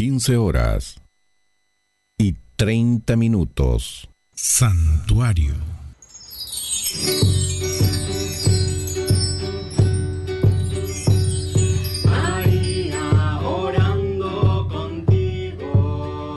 15:30. Santuario. María, orando contigo,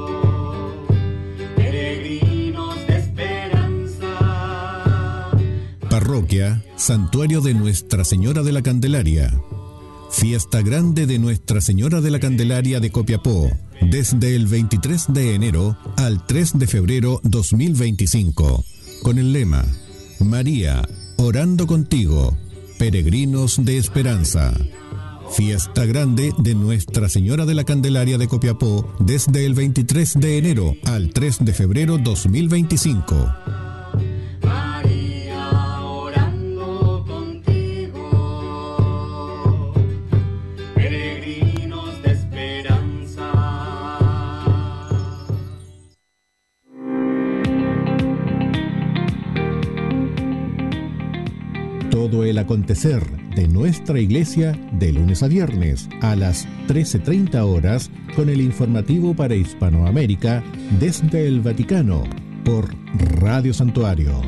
peregrinos de esperanza. Parroquia Santuario de Nuestra Señora de la Candelaria. Fiesta grande de Nuestra Señora de la Candelaria de Copiapó, desde el 23 de enero al 3 de febrero 2025, con el lema María, orando contigo, peregrinos de esperanza. Fiesta grande de Nuestra Señora de la Candelaria de Copiapó, desde el 23 de enero al 3 de febrero 2025. Todo el acontecer de nuestra iglesia de lunes a viernes a las 13:30 horas con el informativo para Hispanoamérica desde el Vaticano por Radio Santuario.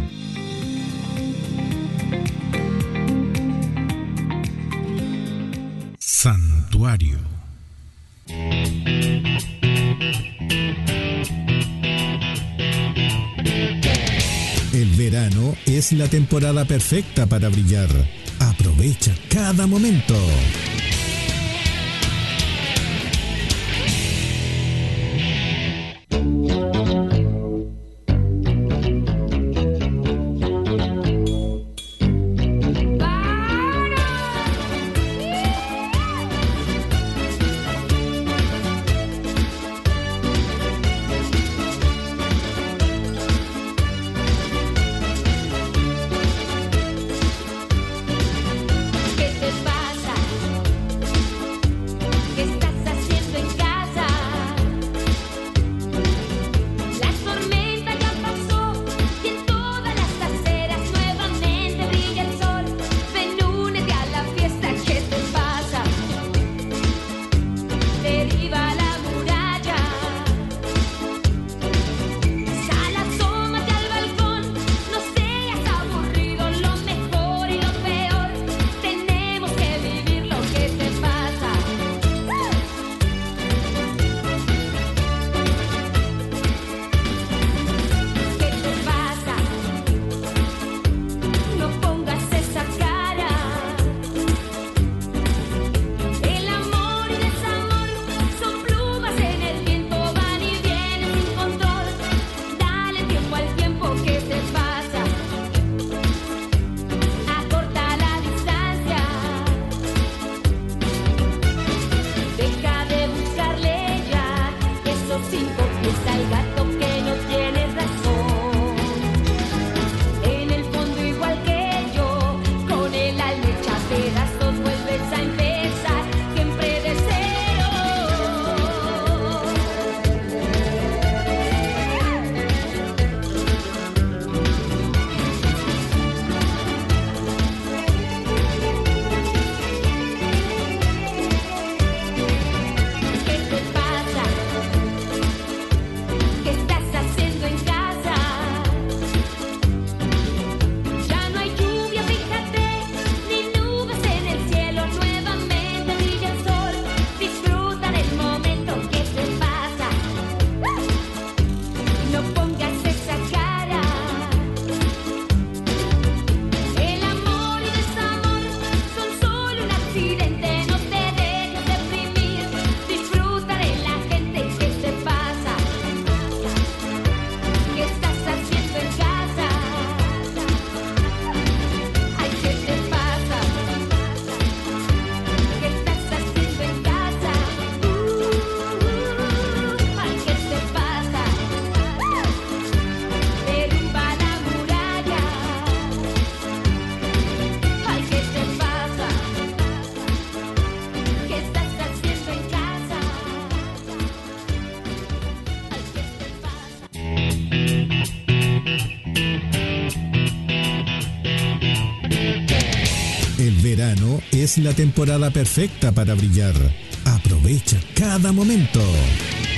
Santuario. El verano es la temporada perfecta para brillar. Aprovecha cada momento. verano es la temporada perfecta para brillar. Aprovecha Aprovecha cada momento.